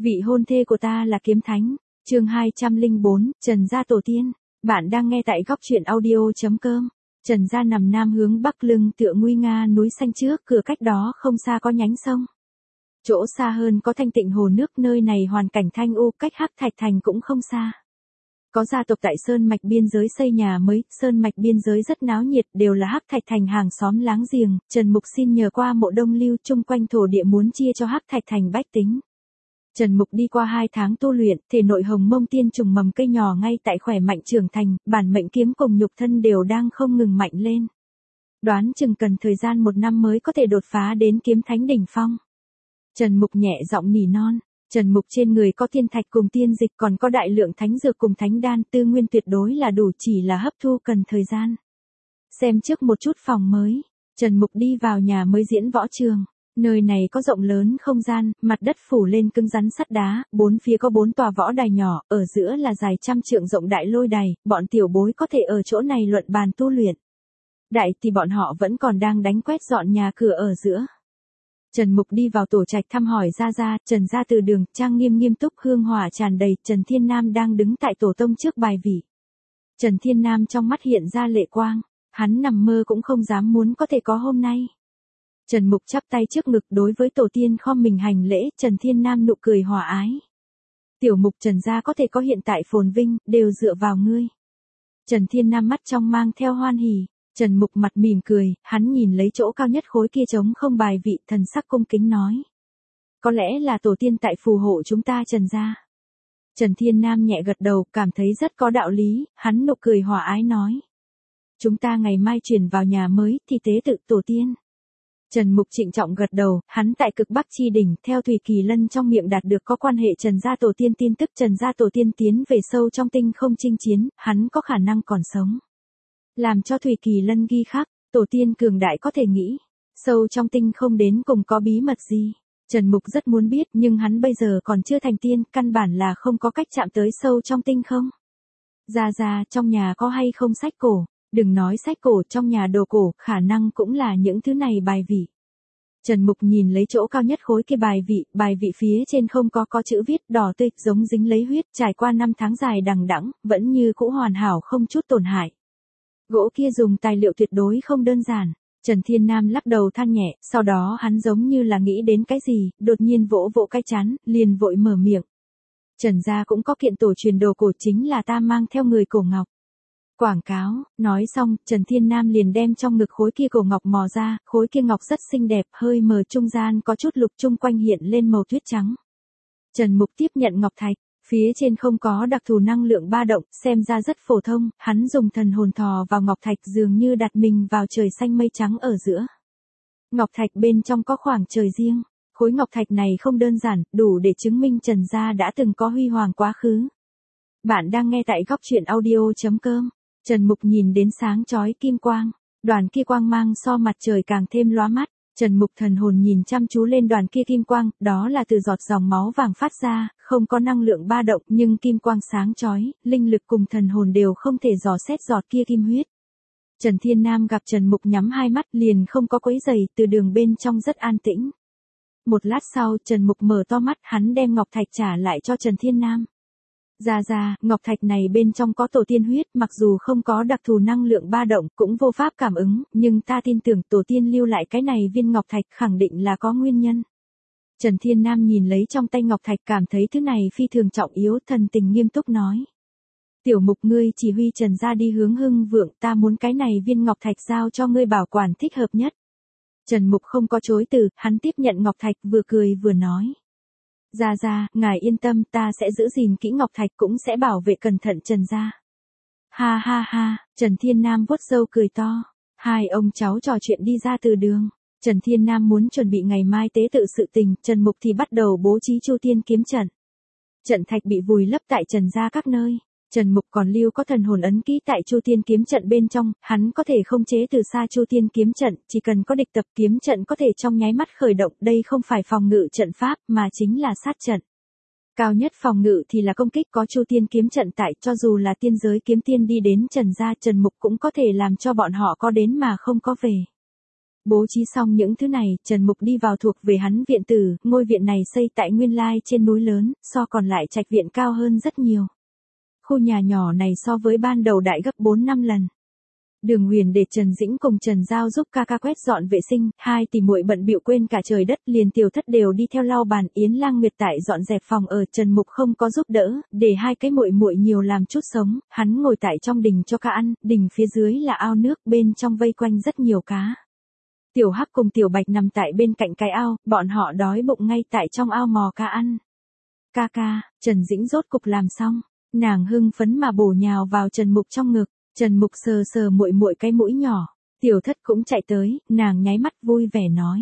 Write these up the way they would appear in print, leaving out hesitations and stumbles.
Vị hôn thê của ta là kiếm thánh. Chương 204, Trần gia tổ tiên. Bạn đang nghe tại góc truyện audio.com. Trần gia nằm nam hướng bắc, lưng tựa nguy nga núi xanh, trước cửa cách đó không xa có nhánh sông. Chỗ xa hơn có thanh tịnh hồ nước, nơi này hoàn cảnh thanh u, cách Hắc Thạch Thành cũng không xa. Có gia tộc tại Sơn Mạch biên giới xây nhà mới, Sơn Mạch biên giới rất náo nhiệt, đều là Hắc Thạch Thành hàng xóm láng giềng. Trần Mục xin nhờ qua Mộ Đông Lưu, chung quanh thổ địa muốn chia cho Hắc Thạch Thành bách tính. Trần Mục đi qua 2 tháng tu luyện, thể nội hồng mông tiên trùng mầm cây nhỏ ngay tại khỏe mạnh trưởng thành, bản mệnh kiếm cùng nhục thân đều đang không ngừng mạnh lên. Đoán chừng cần thời gian 1 năm mới có thể đột phá đến kiếm thánh đỉnh phong. Trần Mục nhẹ giọng nỉ non. Trần Mục trên người có thiên thạch cùng tiên dịch, còn có đại lượng thánh dược cùng thánh đan, tư nguyên tuyệt đối là đủ, chỉ là hấp thu cần thời gian. Xem trước một chút phòng mới. Trần Mục đi vào nhà mới diễn võ trường. Nơi này có rộng lớn không gian, mặt đất phủ lên cứng rắn sắt đá, 4 phía có 4 tòa võ đài nhỏ, ở giữa là dài trăm trượng rộng đại lôi đài, bọn tiểu bối có thể ở chỗ này luận bàn tu luyện. Đại thì bọn họ vẫn còn đang đánh quét dọn nhà cửa ở giữa. Trần Mục đi vào tổ trạch thăm hỏi Gia, Trần gia từ đường, trang nghiêm nghiêm túc, hương hỏa tràn đầy. Trần Thiên Nam đang đứng tại tổ tông trước bài vị. Trần Thiên Nam trong mắt hiện ra lệ quang, hắn nằm mơ cũng không dám muốn có thể có hôm nay. Trần Mục chắp tay trước ngực đối với tổ tiên khom mình hành lễ. Trần Thiên Nam nụ cười hòa ái. Tiểu Mục Trần gia có thể có hiện tại phồn vinh, đều dựa vào ngươi. Trần Thiên Nam mắt trong mang theo hoan hỉ. Trần Mục mặt mỉm cười, hắn nhìn lấy chỗ cao nhất khối kia trống không bài vị, thần sắc cung kính nói. Có lẽ là tổ tiên tại phù hộ chúng ta Trần gia. Trần Thiên Nam nhẹ gật đầu, cảm thấy rất có đạo lý, hắn nụ cười hòa ái nói. Chúng ta ngày mai chuyển vào nhà mới, thì tế tự tổ tiên. Trần Mục trịnh trọng gật đầu, hắn tại cực Bắc chi đỉnh, theo Thủy Kỳ Lân trong miệng đạt được có quan hệ Trần gia tổ tiên tin tức. Trần gia tổ tiên tiến về sâu trong tinh không chinh chiến, hắn có khả năng còn sống. Làm cho Thủy Kỳ Lân ghi khắc, tổ tiên cường đại có thể nghĩ, sâu trong tinh không đến cùng có bí mật gì. Trần Mục rất muốn biết, nhưng hắn bây giờ còn chưa thành tiên, căn bản là không có cách chạm tới sâu trong tinh không. Gia, trong nhà có hay không sách cổ? Đừng nói sách cổ, trong nhà đồ cổ, khả năng cũng là những thứ này bài vị. Trần Mục nhìn lấy chỗ cao nhất khối kia bài vị phía trên không có chữ viết, đỏ tươi, giống dính lấy huyết, trải qua 5 tháng dài đằng đẵng, vẫn như cũ hoàn hảo không chút tổn hại. Gỗ kia dùng tài liệu tuyệt đối không đơn giản. Trần Thiên Nam lắc đầu than nhẹ, sau đó hắn giống như là nghĩ đến cái gì, đột nhiên vỗ cái chán, liền vội mở miệng. Trần gia cũng có kiện tổ truyền đồ cổ, chính là ta mang theo người cổ ngọc. Quảng cáo, nói xong, Trần Thiên Nam liền đem trong ngực khối kia cổ ngọc mò ra, khối kia ngọc rất xinh đẹp, hơi mờ trung gian có chút lục, chung quanh hiện lên màu tuyết trắng. Trần Mục tiếp nhận ngọc thạch, phía trên không có đặc thù năng lượng ba động, xem ra rất phổ thông, hắn dùng thần hồn thò vào ngọc thạch, dường như đặt mình vào trời xanh mây trắng ở giữa. Ngọc thạch bên trong có khoảng trời riêng, khối ngọc thạch này không đơn giản, đủ để chứng minh Trần gia đã từng có huy hoàng quá khứ. Bạn đang nghe tại góc truyện audio.com. Trần Mục nhìn đến sáng chói kim quang, đoàn kia quang mang so mặt trời càng thêm lóa mắt. Trần Mục thần hồn nhìn chăm chú lên đoàn kia kim quang, đó là từ giọt dòng máu vàng phát ra, không có năng lượng ba động, nhưng kim quang sáng chói, linh lực cùng thần hồn đều không thể dò xét giọt kia kim huyết. Trần Thiên Nam gặp Trần Mục nhắm hai mắt, liền không có quấy rầy, từ đường bên trong rất an tĩnh. Một lát sau, Trần Mục mở to mắt, hắn đem ngọc thạch trả lại cho Trần Thiên Nam. Gia, ngọc thạch này bên trong có tổ tiên huyết, mặc dù không có đặc thù năng lượng ba động, cũng vô pháp cảm ứng, nhưng ta tin tưởng tổ tiên lưu lại cái này viên ngọc thạch khẳng định là có nguyên nhân. Trần Thiên Nam nhìn lấy trong tay ngọc thạch, cảm thấy thứ này phi thường trọng yếu, thần tình nghiêm túc nói. Tiểu Mục, ngươi chỉ huy Trần gia đi hướng hưng vượng, ta muốn cái này viên ngọc thạch giao cho ngươi bảo quản thích hợp nhất. Trần Mục không có chối từ, hắn tiếp nhận ngọc thạch, vừa cười vừa nói. Gia, ngài yên tâm, ta sẽ giữ gìn kỹ ngọc thạch, cũng sẽ bảo vệ cẩn thận Trần gia. Ha, Trần Thiên Nam vuốt râu cười to. Hai ông cháu trò chuyện đi ra từ đường. Trần Thiên Nam muốn chuẩn bị ngày mai tế tự sự tình, Trần Mục thì bắt đầu bố trí Chu Tiên kiếm trận. Trận thạch bị vùi lấp tại Trần gia các nơi. Trần Mục còn lưu có thần hồn ấn ký tại Chu Tiên kiếm trận bên trong, hắn có thể khống chế từ xa Chu Tiên kiếm trận, chỉ cần có địch tập kiếm trận có thể trong nháy mắt khởi động, đây không phải phòng ngự trận pháp, mà chính là sát trận. Cao nhất phòng ngự thì là công kích, có Chu Tiên kiếm trận tại, cho dù là tiên giới kiếm tiên đi đến Trần gia, Trần Mục cũng có thể làm cho bọn họ có đến mà không có về. Bố trí xong những thứ này, Trần Mục đi vào thuộc về hắn viện tử, ngôi viện này xây tại nguyên lai trên núi lớn, so còn lại trạch viện cao hơn rất nhiều. Khu nhà nhỏ này so với ban đầu đại gấp 4-5 lần. Đường Huyền để Trần Dĩnh cùng Trần Giao giúp ca ca quét dọn vệ sinh, hai tỷ muội bận bịu quên cả trời đất, liền Tiểu Thất đều đi theo lau bàn, Yến Lang Nguyệt tại dọn dẹp phòng ở, Trần Mục không có giúp đỡ, để hai cái muội muội nhiều làm chút sống, hắn ngồi tại trong đình cho cá ăn, đình phía dưới là ao nước, bên trong vây quanh rất nhiều cá. Tiểu Hắc cùng Tiểu Bạch nằm tại bên cạnh cái ao, bọn họ đói bụng ngay tại trong ao mò cá ăn. Ca ca, Trần Dĩnh rốt cục làm xong, nàng hưng phấn mà bổ nhào vào Trần Mục trong ngực. Trần Mục sờ sờ muội muội cái mũi nhỏ, Tiểu Thất cũng chạy tới, nàng nháy mắt vui vẻ nói.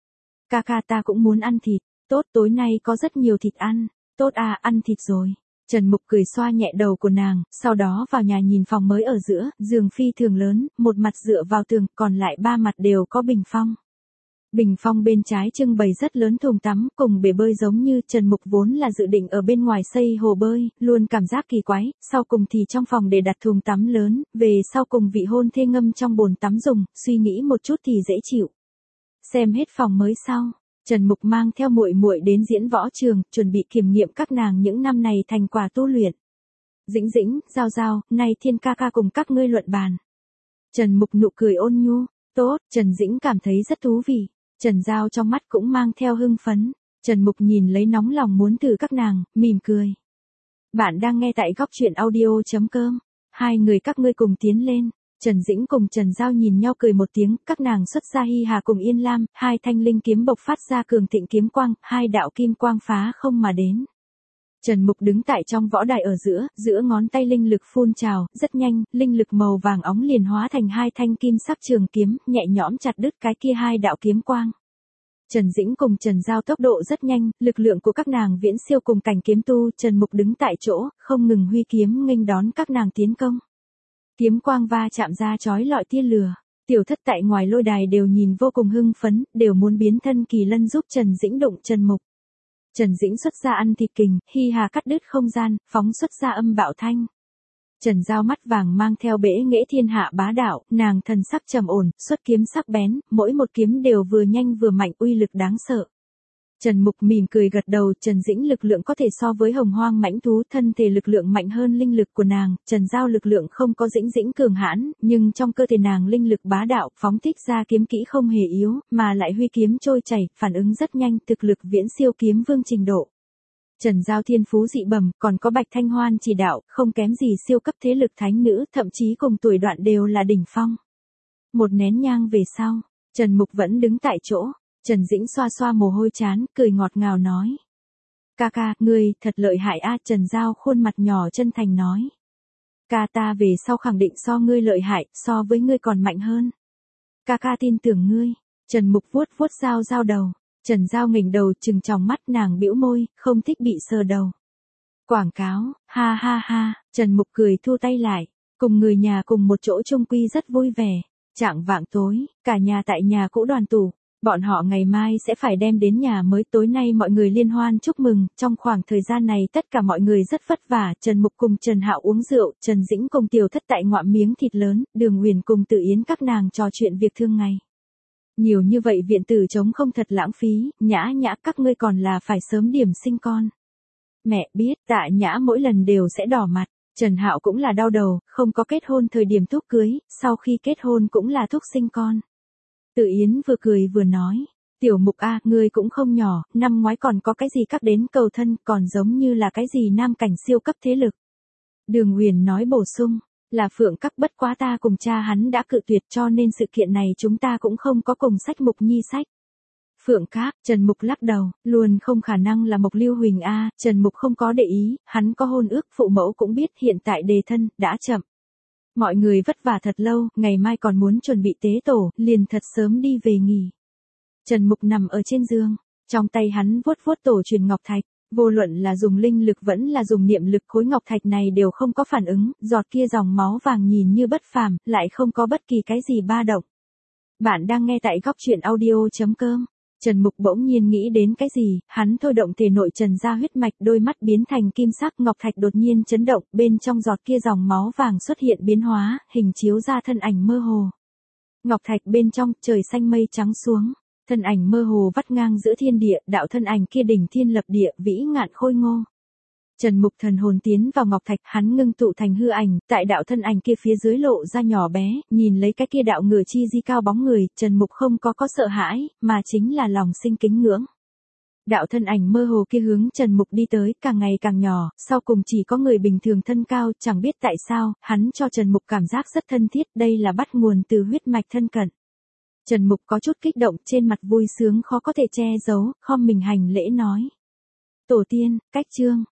Ca ca ta cũng muốn ăn thịt, tốt tối nay có rất nhiều thịt ăn, tốt à ăn thịt rồi. Trần Mục cười xoa nhẹ đầu của nàng, sau đó vào nhà nhìn phòng mới ở giữa, giường phi thường lớn, một mặt dựa vào tường, còn lại ba mặt đều có bình phong. Bình phong bên trái trưng bày rất lớn thùng tắm cùng bể bơi giống như Trần Mục vốn là dự định ở bên ngoài xây hồ bơi, luôn cảm giác kỳ quái, sau cùng thì trong phòng để đặt thùng tắm lớn, về sau cùng vị hôn thê ngâm trong bồn tắm dùng, suy nghĩ một chút thì dễ chịu. Xem hết phòng mới sau, Trần Mục mang theo muội muội đến diễn võ trường, chuẩn bị kiểm nghiệm các nàng những năm này thành quả tu luyện. Dĩnh Dĩnh, Giao Giao, nay Thiên ca ca cùng các ngươi luận bàn. Trần Mục nụ cười ôn nhu, tốt, Trần Dĩnh cảm thấy rất thú vị. Trần Giao trong mắt cũng mang theo hưng phấn. Trần Mục nhìn lấy nóng lòng muốn thử các nàng, mỉm cười. Bạn đang nghe tại góc truyện audio.com. Hai người các ngươi cùng tiến lên. Trần Dĩnh cùng Trần Giao nhìn nhau cười một tiếng, các nàng xuất ra hi hà cùng Yên Lam, hai thanh linh kiếm bộc phát ra cường thịnh kiếm quang, hai đạo kim quang phá không mà đến. Trần Mục đứng tại trong võ đài ở giữa, giữa ngón tay linh lực phun trào, rất nhanh, linh lực màu vàng óng liền hóa thành hai thanh kim sắc trường kiếm, nhẹ nhõm chặt đứt cái kia hai đạo kiếm quang. Trần Dĩnh cùng Trần Giao tốc độ rất nhanh, lực lượng của các nàng viễn siêu cùng cảnh kiếm tu, Trần Mục đứng tại chỗ, không ngừng huy kiếm nghênh đón các nàng tiến công. Kiếm quang va chạm ra chói lọi tia lửa. Tiểu Thất tại ngoài lôi đài đều nhìn vô cùng hưng phấn, đều muốn biến thân kỳ lân giúp Trần Dĩnh đụng Trần Mục. Trần Dĩnh xuất ra ăn thịt kình, hi hà cắt đứt không gian, phóng xuất ra âm bạo thanh. Trần Giao mắt vàng mang theo bẽ nghệ thiên hạ bá đạo, nàng thần sắc trầm ổn, xuất kiếm sắc bén, mỗi một kiếm đều vừa nhanh vừa mạnh, uy lực đáng sợ. Trần Mục mỉm cười gật đầu, Trần Dĩnh lực lượng có thể so với hồng hoang mãnh thú, thân thể lực lượng mạnh hơn linh lực của nàng, Trần Giao lực lượng không có Dĩnh Dĩnh cường hãn, nhưng trong cơ thể nàng linh lực bá đạo, phóng thích ra kiếm kỹ không hề yếu, mà lại huy kiếm trôi chảy, phản ứng rất nhanh, thực lực viễn siêu kiếm vương trình độ. Trần Giao thiên phú dị bẩm, còn có Bạch Thanh Hoan chỉ đạo, không kém gì siêu cấp thế lực thánh nữ, thậm chí cùng tuổi đoạn đều là đỉnh phong. Một nén nhang về sau, Trần Mục vẫn đứng tại chỗ. Trần Dĩnh xoa xoa mồ hôi trán, cười ngọt ngào nói. Ca ca, ngươi, thật lợi hại a. Trần Giao khuôn mặt nhỏ chân thành nói. Ca ta về sau khẳng định so ngươi lợi hại, so với ngươi còn mạnh hơn. Ca ca tin tưởng ngươi. Trần Mục vuốt vuốt Giao Giao đầu. Trần Giao nghỉnh đầu trừng tròng mắt, nàng bĩu môi, không thích bị sờ đầu. Quảng cáo, ha ha ha, Trần Mục cười thu tay lại, cùng người nhà cùng một chỗ chung quy rất vui vẻ. Chạng vạng tối, cả nhà tại nhà cũ đoàn tụ. Bọn họ ngày mai sẽ phải đem đến nhà mới, tối nay mọi người liên hoan chúc mừng, trong khoảng thời gian này tất cả mọi người rất vất vả, Trần Mục cùng Trần Hạo uống rượu, Trần Dĩnh cùng Tiểu Thất tại ngoạm miếng thịt lớn, Đường Huyền cùng Tử Yến các nàng trò chuyện việc thương ngày. Nhiều như vậy viện tử trống không thật lãng phí, Nhã Nhã các ngươi còn là phải sớm điểm sinh con. Mẹ biết, Tạ Nhã mỗi lần đều sẽ đỏ mặt, Trần Hạo cũng là đau đầu, không có kết hôn thời điểm thúc cưới, sau khi kết hôn cũng là thúc sinh con. Tử Yến vừa cười vừa nói, Tiểu Mục a, ngươi cũng không nhỏ, năm ngoái còn có cái gì các đến cầu thân, còn giống như là cái gì nam cảnh siêu cấp thế lực. Đường Huyền nói bổ sung, là Phượng Các, bất quá ta cùng cha hắn đã cự tuyệt, cho nên sự kiện này chúng ta cũng không có cùng sách Mục Nhi sách. Phượng Các, Trần Mục lắc đầu, luôn không khả năng là Mộc Lưu Huỳnh a. Trần Mục không có để ý, hắn có hôn ước, phụ mẫu cũng biết, hiện tại đề thân, đã chậm. Mọi người vất vả thật lâu, ngày mai còn muốn chuẩn bị tế tổ, liền thật sớm đi về nghỉ. Trần Mục nằm ở trên giường, trong tay hắn vuốt vuốt tổ truyền ngọc thạch, vô luận là dùng linh lực vẫn là dùng niệm lực, khối ngọc thạch này đều không có phản ứng, giọt kia dòng máu vàng nhìn như bất phàm, lại không có bất kỳ cái gì ba động. Bạn đang nghe tại góc truyện audio.com. Trần Mục bỗng nhiên nghĩ đến cái gì, hắn thôi động thể nội Trần ra huyết mạch, đôi mắt biến thành kim sắc, ngọc thạch đột nhiên chấn động, bên trong giọt kia dòng máu vàng xuất hiện biến hóa, hình chiếu ra thân ảnh mơ hồ. Ngọc thạch bên trong, trời xanh mây trắng xuống. Thân ảnh mơ hồ vắt ngang giữa thiên địa, đạo thân ảnh kia đỉnh thiên lập địa, vĩ ngạn khôi ngô. Trần Mục thần hồn tiến vào ngọc thạch, hắn ngưng tụ thành hư ảnh, tại đạo thân ảnh kia phía dưới lộ ra nhỏ bé, nhìn lấy cái kia đạo ngửa chi di cao bóng người, Trần Mục không có sợ hãi, mà chính là lòng sinh kính ngưỡng. Đạo thân ảnh mơ hồ kia hướng Trần Mục đi tới, càng ngày càng nhỏ, sau cùng chỉ có người bình thường thân cao, chẳng biết tại sao, hắn cho Trần Mục cảm giác rất thân thiết, đây là bắt nguồn từ huyết mạch thân cận. Trần Mục có chút kích động, trên mặt vui sướng khó có thể che giấu, khom mình hành lễ nói. Tổ tiên, cách chương.